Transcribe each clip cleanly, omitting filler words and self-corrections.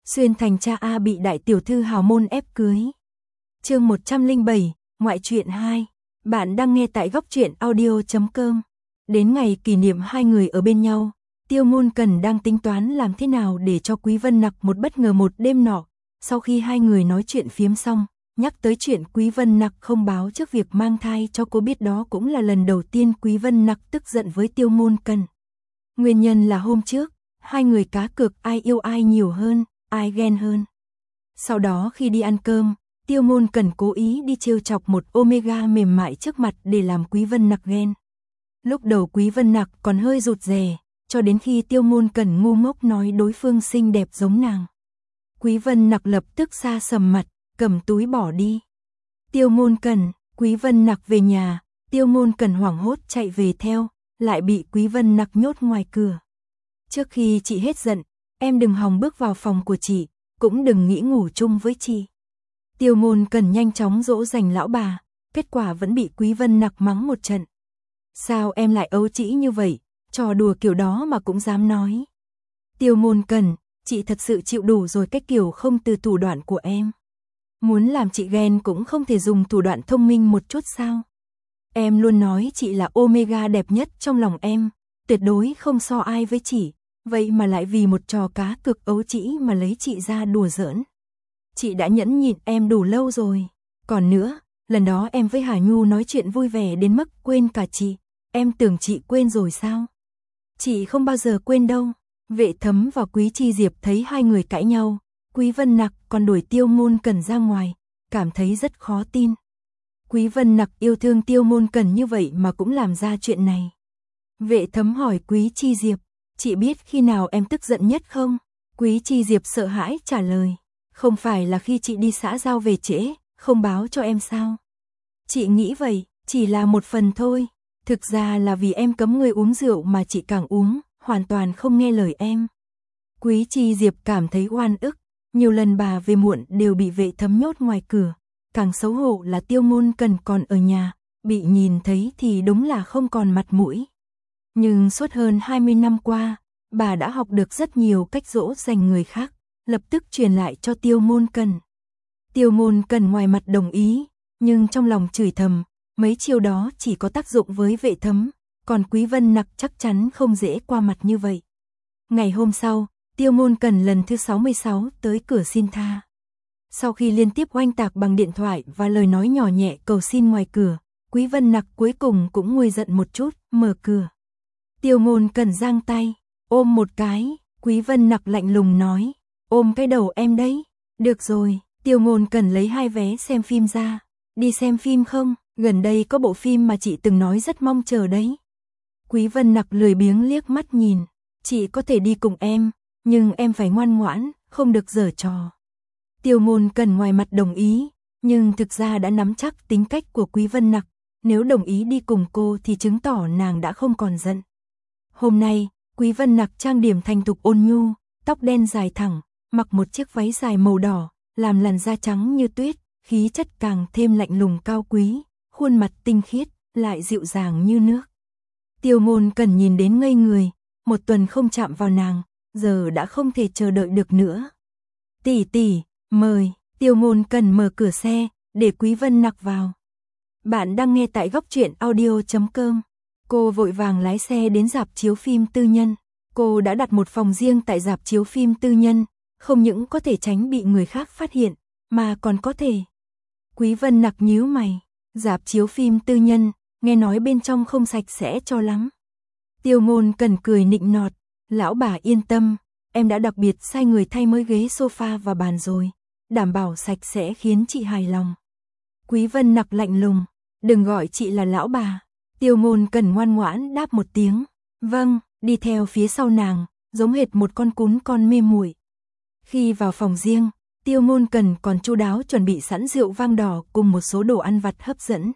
Xuyên thành cha A bị đại tiểu thư hào môn ép cưới. Chương 107, ngoại truyện 2. Bạn đang nghe tại góc truyện audio.com. Đến ngày kỷ niệm hai người ở bên nhau, Tiêu Ngôn Cần đang tính toán làm thế nào để cho Quý Vân Nặc một bất ngờ một đêm nọ. Sau khi hai người nói chuyện phiếm xong, nhắc tới chuyện Quý Vân Nặc không báo trước việc mang thai cho cô biết, đó cũng là lần đầu tiên Quý Vân Nặc tức giận với Tiêu Ngôn Cần. Nguyên nhân là hôm trước, hai người cá cược ai yêu ai nhiều hơn, ai ghen hơn. Sau đó khi đi ăn cơm, Tiêu Ngôn Cần cố ý đi trêu chọc một Omega mềm mại trước mặt để làm Quý Vân Nặc ghen. Lúc đầu Quý Vân Nặc còn hơi rụt rè, cho đến khi Tiêu Ngôn Cần ngu ngốc nói đối phương xinh đẹp giống nàng. Quý Vân Nặc lập tức xa sầm mặt, cầm túi bỏ đi. Tiêu Ngôn Cần, Quý Vân Nặc về nhà, Tiêu Ngôn Cần hoảng hốt chạy về theo, lại bị Quý Vân Nặc nhốt ngoài cửa. Trước khi chị hết giận, em đừng hòng bước vào phòng của chị, cũng đừng nghĩ ngủ chung với chị. Tiêu Ngôn Cần nhanh chóng dỗ dành lão bà, kết quả vẫn bị Quý Vân Nặc mắng một trận. Sao em lại ấu trĩ như vậy, trò đùa kiểu đó mà cũng dám nói. Tiêu Ngôn Cần, chị thật sự chịu đủ rồi cái kiểu không từ thủ đoạn của em. Muốn làm chị ghen cũng không thể dùng thủ đoạn thông minh một chút sao? Em luôn nói chị là Omega đẹp nhất trong lòng em, tuyệt đối không so ai với chị, vậy mà lại vì một trò cá cược ấu trĩ mà lấy chị ra đùa giỡn. Chị đã nhẫn nhịn em đủ lâu rồi. Còn nữa, lần đó em với Hà Nhu nói chuyện vui vẻ đến mức quên cả chị, em tưởng chị quên rồi sao? Chị không bao giờ quên đâu. Vệ Thấm và Quý Chi Diệp thấy hai người cãi nhau, Quý Vân Nặc còn đuổi Tiêu Ngôn Cần ra ngoài, cảm thấy rất khó tin. Quý Vân Nặc yêu thương Tiêu Ngôn Cần như vậy mà cũng làm ra chuyện này. Vệ Thấm hỏi Quý Chi Diệp, chị biết khi nào em tức giận nhất không? Quý Chi Diệp sợ hãi trả lời, không phải là khi chị đi xã giao về trễ, không báo cho em sao? Chị nghĩ vậy, chỉ là một phần thôi, thực ra là vì em cấm người uống rượu mà chị càng uống, hoàn toàn không nghe lời em. Quý Chi Diệp cảm thấy oan ức, nhiều lần bà về muộn đều bị Vệ Thấm nhốt ngoài cửa, càng xấu hổ là Tiêu Ngôn Cần còn ở nhà, bị nhìn thấy thì đúng là không còn mặt mũi. Nhưng suốt hơn 20 năm qua, bà đã học được rất nhiều cách dỗ dành người khác, lập tức truyền lại cho Tiêu Ngôn Cần. Tiêu Ngôn Cần ngoài mặt đồng ý, nhưng trong lòng chửi thầm, mấy chiêu đó chỉ có tác dụng với Vệ Thấm, còn Quý Vân Nặc chắc chắn không dễ qua mặt như vậy. Ngày hôm sau, Tiêu Ngôn Cần lần thứ 66 tới cửa xin tha. Sau khi liên tiếp oanh tạc bằng điện thoại và lời nói nhỏ nhẹ cầu xin ngoài cửa, Quý Vân Nặc cuối cùng cũng nguôi giận một chút, mở cửa. Tiêu Ngôn Cần giang tay, ôm một cái, Quý Vân Nặc lạnh lùng nói, ôm cái đầu em đấy. Được rồi, Tiêu Ngôn Cần lấy hai vé xem phim ra. Đi xem phim không? Gần đây có bộ phim mà chị từng nói rất mong chờ đấy. Quý Vân Nặc lười biếng liếc mắt nhìn, chị có thể đi cùng em, nhưng em phải ngoan ngoãn, không được giở trò. Tiêu Ngôn Cần ngoài mặt đồng ý, nhưng thực ra đã nắm chắc tính cách của Quý Vân Nặc, nếu đồng ý đi cùng cô thì chứng tỏ nàng đã không còn giận. Hôm nay, Quý Vân Nặc trang điểm thành thục ôn nhu, tóc đen dài thẳng, mặc một chiếc váy dài màu đỏ, làm làn da trắng như tuyết, khí chất càng thêm lạnh lùng cao quý, khuôn mặt tinh khiết, lại dịu dàng như nước. Tiêu Ngôn Cần nhìn đến ngây người, một tuần không chạm vào nàng, giờ đã không thể chờ đợi được nữa. Tỷ tỷ, mời. Tiêu Ngôn Cần mở cửa xe, để Quý Vân Nặc vào. Bạn đang nghe tại góc truyện audio.com. Cô vội vàng lái xe đến rạp chiếu phim tư nhân. Cô đã đặt một phòng riêng tại rạp chiếu phim tư nhân, không những có thể tránh bị người khác phát hiện, mà còn có thể. Quý Vân Nặc nhíu mày, rạp chiếu phim tư nhân, nghe nói bên trong không sạch sẽ cho lắm. Tiêu Ngôn Cần cười nịnh nọt, lão bà yên tâm, em đã đặc biệt sai người thay mới ghế sofa và bàn rồi, đảm bảo sạch sẽ khiến chị hài lòng. Quý Vân Nặc lạnh lùng, đừng gọi chị là lão bà. Tiêu Ngôn Cần ngoan ngoãn đáp một tiếng, vâng, đi theo phía sau nàng, giống hệt một con cún con mê muội. Khi vào phòng riêng, Tiêu Ngôn Cần còn chu đáo chuẩn bị sẵn rượu vang đỏ cùng một số đồ ăn vặt hấp dẫn.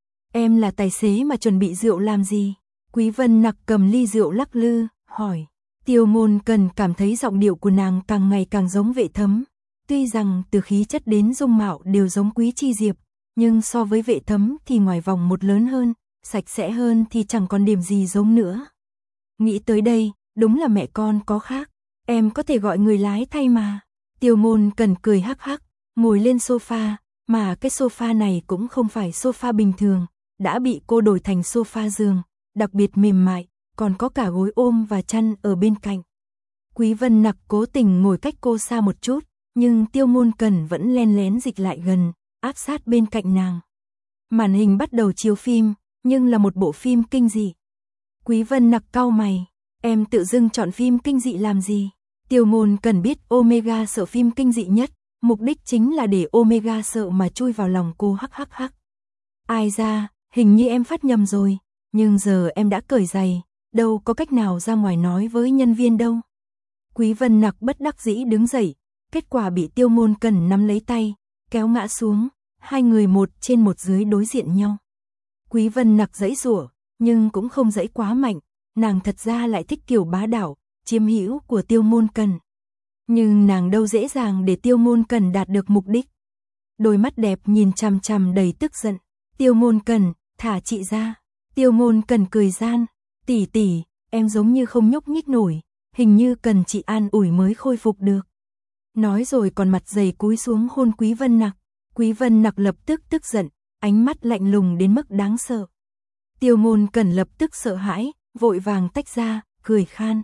Em là tài xế mà chuẩn bị rượu làm gì? Quý Vân Nặc cầm ly rượu lắc lư, hỏi. Tiêu Ngôn Cần cảm thấy giọng điệu của nàng càng ngày càng giống Vệ Thấm. Tuy rằng từ khí chất đến dung mạo đều giống Quý Chi Diệp, nhưng so với Vệ Thấm thì ngoài vòng một lớn hơn, sạch sẽ hơn thì chẳng còn điểm gì giống nữa. Nghĩ tới đây, đúng là mẹ con có khác, em có thể gọi người lái thay mà. Tiêu Ngôn Cần cười hắc hắc, ngồi lên sofa, mà cái sofa này cũng không phải sofa bình thường, đã bị cô đổi thành sofa giường, đặc biệt mềm mại, còn có cả gối ôm và chăn ở bên cạnh. Quý Vân Nặc cố tình ngồi cách cô xa một chút, nhưng Tiêu Ngôn Cần vẫn len lén dịch lại gần, áp sát bên cạnh nàng. Màn hình bắt đầu chiếu phim, nhưng là một bộ phim kinh dị. Quý Vân Nặc cau mày, em tự dưng chọn phim kinh dị làm gì? Tiêu Ngôn Cần biết Omega sợ phim kinh dị nhất, mục đích chính là để Omega sợ mà chui vào lòng cô hắc hắc hắc. Ai ra, hình như em phát nhầm rồi, nhưng giờ em đã cởi giày, đâu có cách nào ra ngoài nói với nhân viên đâu. Quý Vân Nặc bất đắc dĩ đứng dậy, kết quả bị Tiêu Ngôn Cần nắm lấy tay, kéo ngã xuống, hai người một trên một dưới đối diện nhau. Quý Vân Nặc giãy giụa, nhưng cũng không giãy quá mạnh, nàng thật ra lại thích kiểu bá đạo, chiếm hữu của Tiêu Ngôn Cần. Nhưng nàng đâu dễ dàng để Tiêu Ngôn Cần đạt được mục đích. Đôi mắt đẹp nhìn chằm chằm đầy tức giận. Tiêu Ngôn Cần, thả chị ra. Tiêu Ngôn Cần cười gian, tỷ tỷ, em giống như không nhúc nhích nổi, hình như cần chị an ủi mới khôi phục được. Nói rồi còn mặt dày cúi xuống hôn Quý Vân Nặc. Quý Vân Nặc lập tức tức giận, ánh mắt lạnh lùng đến mức đáng sợ. Tiêu Ngôn Cần lập tức sợ hãi, vội vàng tách ra, cười khan.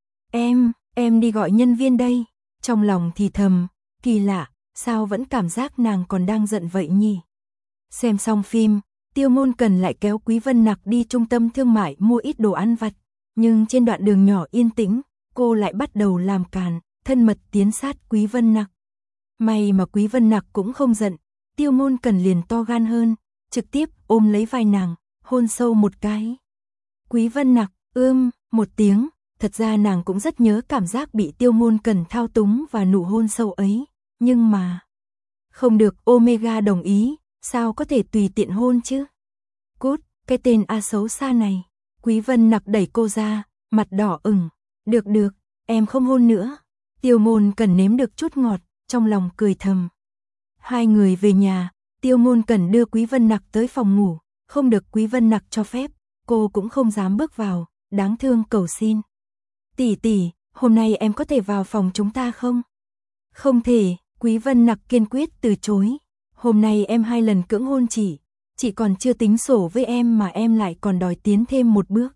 Em đi gọi nhân viên đây. Trong lòng thì thầm, kỳ lạ, sao vẫn cảm giác nàng còn đang giận vậy nhỉ? Xem xong phim, Tiêu Ngôn Cần lại kéo Quý Vân Nặc đi trung tâm thương mại mua ít đồ ăn vặt. Nhưng trên đoạn đường nhỏ yên tĩnh, cô lại bắt đầu làm càn, thân mật tiến sát Quý Vân Nặc. May mà Quý Vân Nặc cũng không giận, Tiêu Ngôn Cần liền to gan hơn, trực tiếp ôm lấy vai nàng, hôn sâu một cái. Quý Vân Nặc, một tiếng, thật ra nàng cũng rất nhớ cảm giác bị Tiêu Ngôn Cần thao túng và nụ hôn sâu ấy, nhưng mà không được Omega đồng ý, sao có thể tùy tiện hôn chứ? Cút, cái tên A xấu xa này. Quý Vân Nặc đẩy cô ra, mặt đỏ ửng. Được, em không hôn nữa. Tiêu Ngôn Cần nếm được chút ngọt, trong lòng cười thầm. Hai người về nhà, Tiêu Ngôn Cần đưa Quý Vân Nặc tới phòng ngủ, không được Quý Vân Nặc cho phép, cô cũng không dám bước vào, đáng thương cầu xin. Tỷ, hôm nay em có thể vào phòng chúng ta không? Không thể, Quý Vân Nặc kiên quyết từ chối. Hôm nay em 2 lần cưỡng hôn chị còn chưa tính sổ với em mà em lại còn đòi tiến thêm một bước.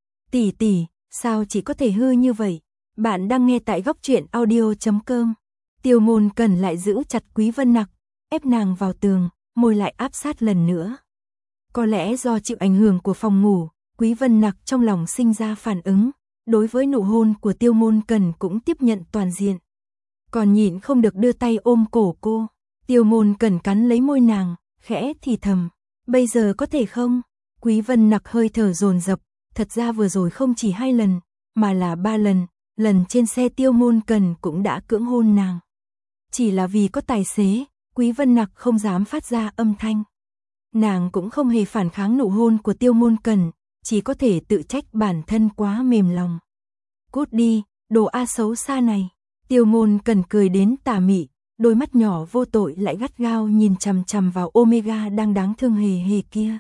Tỷ, sao chị có thể hư như vậy? Bạn đang nghe tại góc truyện audio.com. Tiêu Ngôn Cần lại giữ chặt Quý Vân Nặc, ép nàng vào tường, môi lại áp sát lần nữa. Có lẽ do chịu ảnh hưởng của phòng ngủ, Quý Vân Nặc trong lòng sinh ra phản ứng, đối với nụ hôn của Tiêu Ngôn Cần cũng tiếp nhận toàn diện. Còn nhịn không được đưa tay ôm cổ cô. Tiêu Ngôn Cần cắn lấy môi nàng, khẽ thì thầm, bây giờ có thể không? Quý Vân Nặc hơi thở dồn dập, thật ra vừa rồi không chỉ 2 lần, mà là 3 lần, lần trên xe Tiêu Ngôn Cần cũng đã cưỡng hôn nàng. Chỉ là vì có tài xế, Quý Vân Nặc không dám phát ra âm thanh. Nàng cũng không hề phản kháng nụ hôn của Tiêu Ngôn Cần, chỉ có thể tự trách bản thân quá mềm lòng. Cút đi, đồ A xấu xa này. Tiêu Ngôn Cần cười đến tà mị, đôi mắt nhỏ vô tội lại gắt gao nhìn chằm chằm vào Omega đang đáng thương hề hề kia.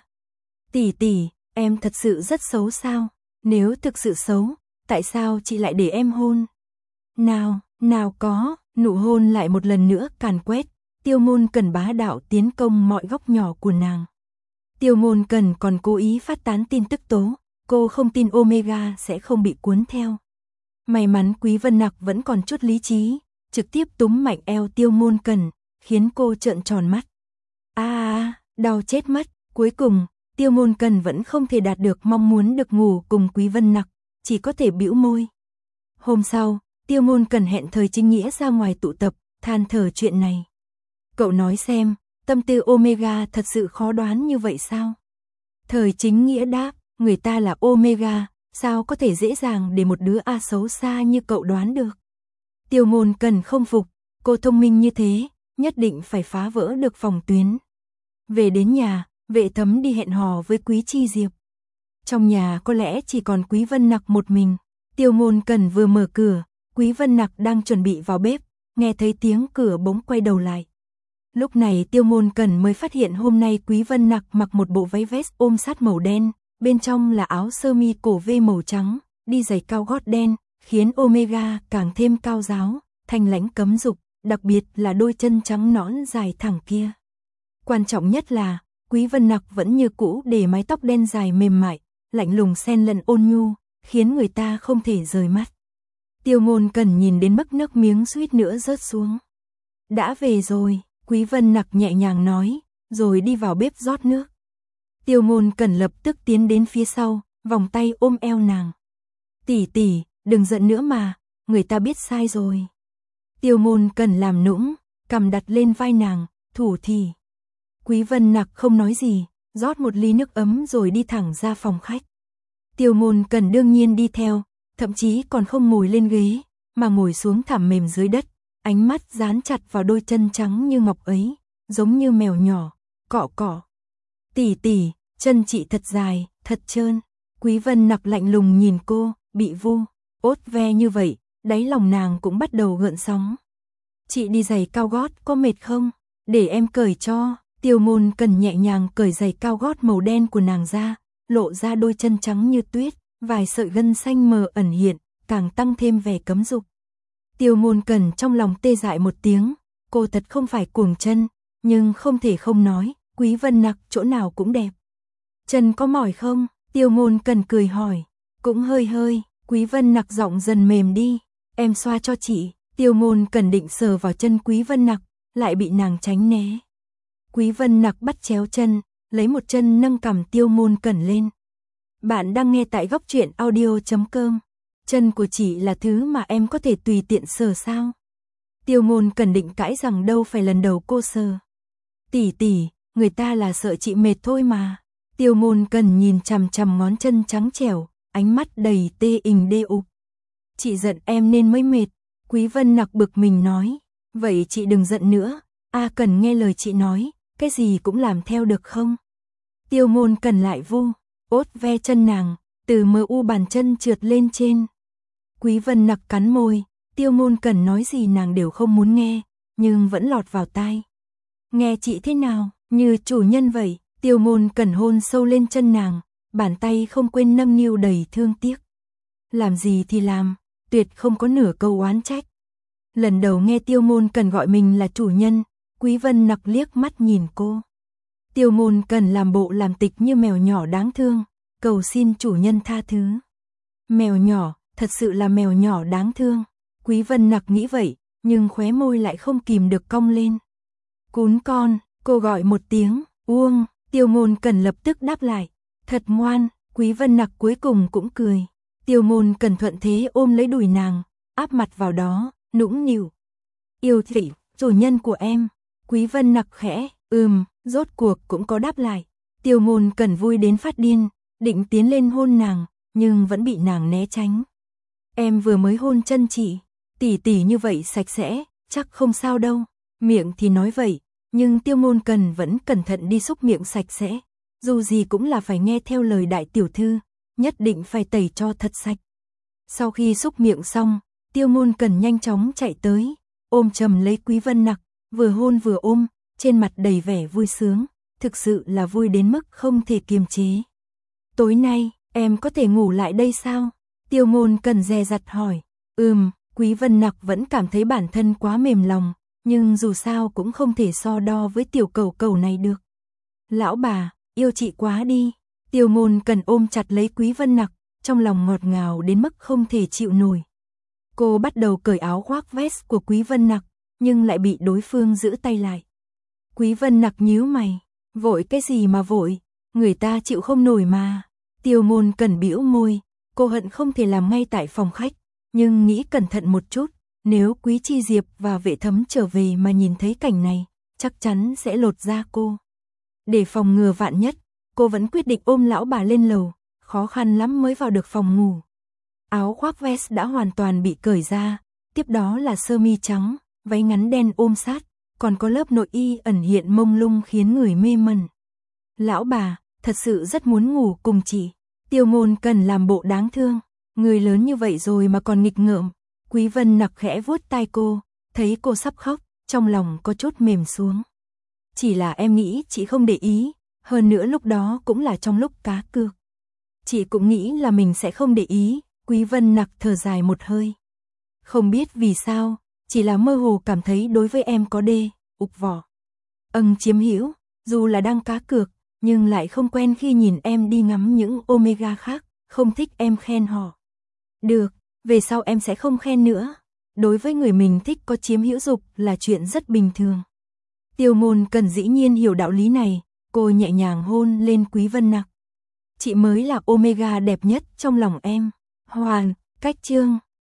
Tỷ, em thật sự rất xấu sao? Nếu thực sự xấu, tại sao chị lại để em hôn? Nào có, nụ hôn lại một lần nữa càn quét, Tiêu Ngôn Cần bá đạo tiến công mọi góc nhỏ của nàng. Tiêu Ngôn Cần còn cố ý phát tán tin tức tố, cô không tin Omega sẽ không bị cuốn theo. May mắn Quý Vân Nặc vẫn còn chút lý trí, trực tiếp túm mạnh eo Tiêu Ngôn Cần, khiến cô trợn tròn mắt. Đau chết mất. Cuối cùng, Tiêu Ngôn Cần vẫn không thể đạt được mong muốn được ngủ cùng Quý Vân Nặc, chỉ có thể bĩu môi. Hôm sau, Tiêu Ngôn Cần hẹn Thời Chính Nghĩa ra ngoài tụ tập, than thở chuyện này. Cậu nói xem, tâm tư Omega thật sự khó đoán như vậy sao? Thời Chính Nghĩa đáp, người ta là Omega, sao có thể dễ dàng để một đứa A xấu xa như cậu đoán được? Tiêu Ngôn Cần không phục, cô thông minh như thế, nhất định phải phá vỡ được phòng tuyến. Về đến nhà, Vệ Thấm đi hẹn hò với Quý Chi Diệp. Trong nhà có lẽ chỉ còn Quý Vân Nặc một mình. Tiêu Ngôn Cần vừa mở cửa, Quý Vân Nặc đang chuẩn bị vào bếp, nghe thấy tiếng cửa bỗng quay đầu lại. Lúc này Tiêu Ngôn Cần mới phát hiện hôm nay Quý Vân Nặc mặc một bộ váy vest ôm sát màu đen, bên trong là áo sơ mi cổ V màu trắng, đi giày cao gót đen, khiến Omega càng thêm cao ráo, thanh lãnh cấm dục. đặc biệt là đôi chân trắng nõn dài thẳng kia. Quan trọng nhất là, Quý Vân Nặc vẫn như cũ để mái tóc đen dài mềm mại, lạnh lùng xen lẫn ôn nhu, khiến người ta không thể rời mắt. Tiêu Ngôn Cẩn nhìn đến mức nước miếng suýt nữa rớt xuống. Đã về rồi, Quý Vân Nặc nhẹ nhàng nói, rồi đi vào bếp rót nước. Tiêu Ngôn Cẩn lập tức tiến đến phía sau, vòng tay ôm eo nàng. Tỷ tỷ, đừng giận nữa mà, người ta biết sai rồi. Tiêu Ngôn Cẩn làm nũng, cầm đặt lên vai nàng, thủ thỉ. Quý Vân Nặc không nói gì, rót một ly nước ấm rồi đi thẳng ra phòng khách. Tiêu Ngôn Cẩn đương nhiên đi theo, thậm chí còn không ngồi lên ghế, mà ngồi xuống thảm mềm dưới đất, ánh mắt dán chặt vào đôi chân trắng như ngọc ấy, giống như mèo nhỏ, cọ cọ. Tỷ tỷ, chân chị thật dài, thật trơn. Quý Vân Nặc lạnh lùng nhìn cô, bị vu, ốt ve như vậy, đáy lòng nàng cũng bắt đầu gợn sóng. Chị đi giày cao gót có mệt không? Để em cởi cho. Tiêu Ngôn Cẩn nhẹ nhàng cởi giày cao gót màu đen của nàng ra, lộ ra đôi chân trắng như tuyết, vài sợi gân xanh mờ ẩn hiện, càng tăng thêm vẻ cấm dục. Tiêu Ngôn Cẩn trong lòng tê dại một tiếng, cô thật không phải cuồng chân, nhưng không thể không nói, Quý Vân Nặc chỗ nào cũng đẹp. Chân có mỏi không? Tiêu Ngôn Cẩn cười hỏi. Cũng hơi hơi. Quý Vân Nặc giọng dần mềm đi. Em xoa cho chị. Tiêu Ngôn Cẩn định sờ vào chân Quý Vân Nặc, lại bị nàng tránh né. Quý Vân Nặc bắt chéo chân, lấy một chân nâng cằm Tiêu Ngôn Cẩn lên. Bạn đang nghe tại góc truyện audio.com. Chân của chị là thứ mà em có thể tùy tiện sờ sao? Tiêu Ngôn Cẩn định cãi rằng đâu phải lần đầu cô sờ. Tỷ tỷ, người ta là sợ chị mệt thôi mà. Tiêu Ngôn Cẩn nhìn chằm chằm ngón chân trắng trẻo, ánh mắt đầy tê ình đê ục. Chị giận em nên mới mệt. Quý Vân Nặc bực mình nói. Vậy chị đừng giận nữa. Cần nghe lời chị nói, cái gì cũng làm theo được không? Tiêu Ngôn Cẩn lại vu, ốt ve chân nàng, từ mờ u bàn chân trượt lên trên. Quý Vân Nặc cắn môi, Tiêu Ngôn Cẩn nói gì nàng đều không muốn nghe, nhưng vẫn lọt vào tai. Nghe chị thế nào, như chủ nhân vậy. Tiêu Ngôn Cẩn hôn sâu lên chân nàng, bàn tay không quên nâng niu đầy thương tiếc. Làm gì thì làm, tuyệt không có nửa câu oán trách. Lần đầu nghe Tiêu Ngôn Cẩn gọi mình là chủ nhân, Quý Vân Nặc liếc mắt nhìn cô. Tiêu Ngôn Cẩn làm bộ làm tịch như mèo nhỏ đáng thương, cầu xin chủ nhân tha thứ. Mèo nhỏ, thật sự là mèo nhỏ đáng thương. Quý Vân Nặc nghĩ vậy, nhưng khóe môi lại không kìm được cong lên. Cún con, cô gọi một tiếng, uông. Tiêu Ngôn Cẩn lập tức đáp lại. Thật ngoan. Quý Vân Nặc cuối cùng cũng cười. Tiêu Ngôn Cẩn thuận thế ôm lấy đùi nàng, áp mặt vào đó, nũng nịu. Yêu thị, chủ nhân của em. Quý Vân Nặc khẽ, rốt cuộc cũng có đáp lại. Tiêu Ngôn Cẩn vui đến phát điên, định tiến lên hôn nàng, nhưng vẫn bị nàng né tránh. Em vừa mới hôn chân chị, tỉ tỉ như vậy sạch sẽ, chắc không sao đâu. Miệng thì nói vậy, nhưng Tiêu Ngôn Cẩn vẫn cẩn thận đi xúc miệng sạch sẽ. Dù gì cũng là phải nghe theo lời đại tiểu thư, nhất định phải tẩy cho thật sạch. Sau khi xúc miệng xong, Tiêu Ngôn Cẩn nhanh chóng chạy tới, ôm chầm lấy Quý Vân Nặc, vừa hôn vừa ôm, trên mặt đầy vẻ vui sướng, thực sự là vui đến mức không thể kiềm chế. Tối nay, em có thể ngủ lại đây sao? Tiêu Ngôn Cẩn dè dặt hỏi. Quý Vân Nặc vẫn cảm thấy bản thân quá mềm lòng, nhưng dù sao cũng không thể so đo với tiểu cẩu cẩu này được. Lão bà, yêu chị quá đi. Tiêu Ngôn Cẩn ôm chặt lấy Quý Vân Nặc, trong lòng ngọt ngào đến mức không thể chịu nổi. Cô bắt đầu cởi áo khoác vest của Quý Vân Nặc, nhưng lại bị đối phương giữ tay lại. Quý Vân Nặc nhíu mày, vội cái gì mà vội, người ta chịu không nổi mà. Tiêu Ngôn Cẩn bĩu môi, cô hận không thể làm ngay tại phòng khách, nhưng nghĩ cẩn thận một chút, nếu Quý Chi Diệp và Vệ Thấm trở về mà nhìn thấy cảnh này, chắc chắn sẽ lột da cô. Để phòng ngừa vạn nhất, cô vẫn quyết định ôm lão bà lên lầu, khó khăn lắm mới vào được phòng ngủ. Áo khoác vest đã hoàn toàn bị cởi ra, tiếp đó là sơ mi trắng, váy ngắn đen ôm sát, còn có lớp nội y ẩn hiện mông lung khiến người mê mẩn. Lão bà, thật sự rất muốn ngủ cùng chị. Tiêu Ngôn Cẩn làm bộ đáng thương, người lớn như vậy rồi mà còn nghịch ngợm. Quý Vân Nặc khẽ vuốt tai cô, thấy cô sắp khóc, trong lòng có chút mềm xuống. Chỉ là em nghĩ chị không để ý, hơn nữa lúc đó cũng là trong lúc cá cược. Chị cũng nghĩ là mình sẽ không để ý. Quý Vân Nặc thở dài một hơi. Không biết vì sao, chỉ là mơ hồ cảm thấy đối với em có đê, ục vỏ. Chiếm hữu, dù là đang cá cược, nhưng lại không quen khi nhìn em đi ngắm những omega khác, không thích em khen họ. Được, về sau em sẽ không khen nữa. Đối với người mình thích có chiếm hữu dục là chuyện rất bình thường. Tiêu Ngôn Cần dĩ nhiên hiểu đạo lý này, cô nhẹ nhàng hôn lên Quý Vân Nặc. Chị mới là omega đẹp nhất trong lòng em. Hoàn, cách chương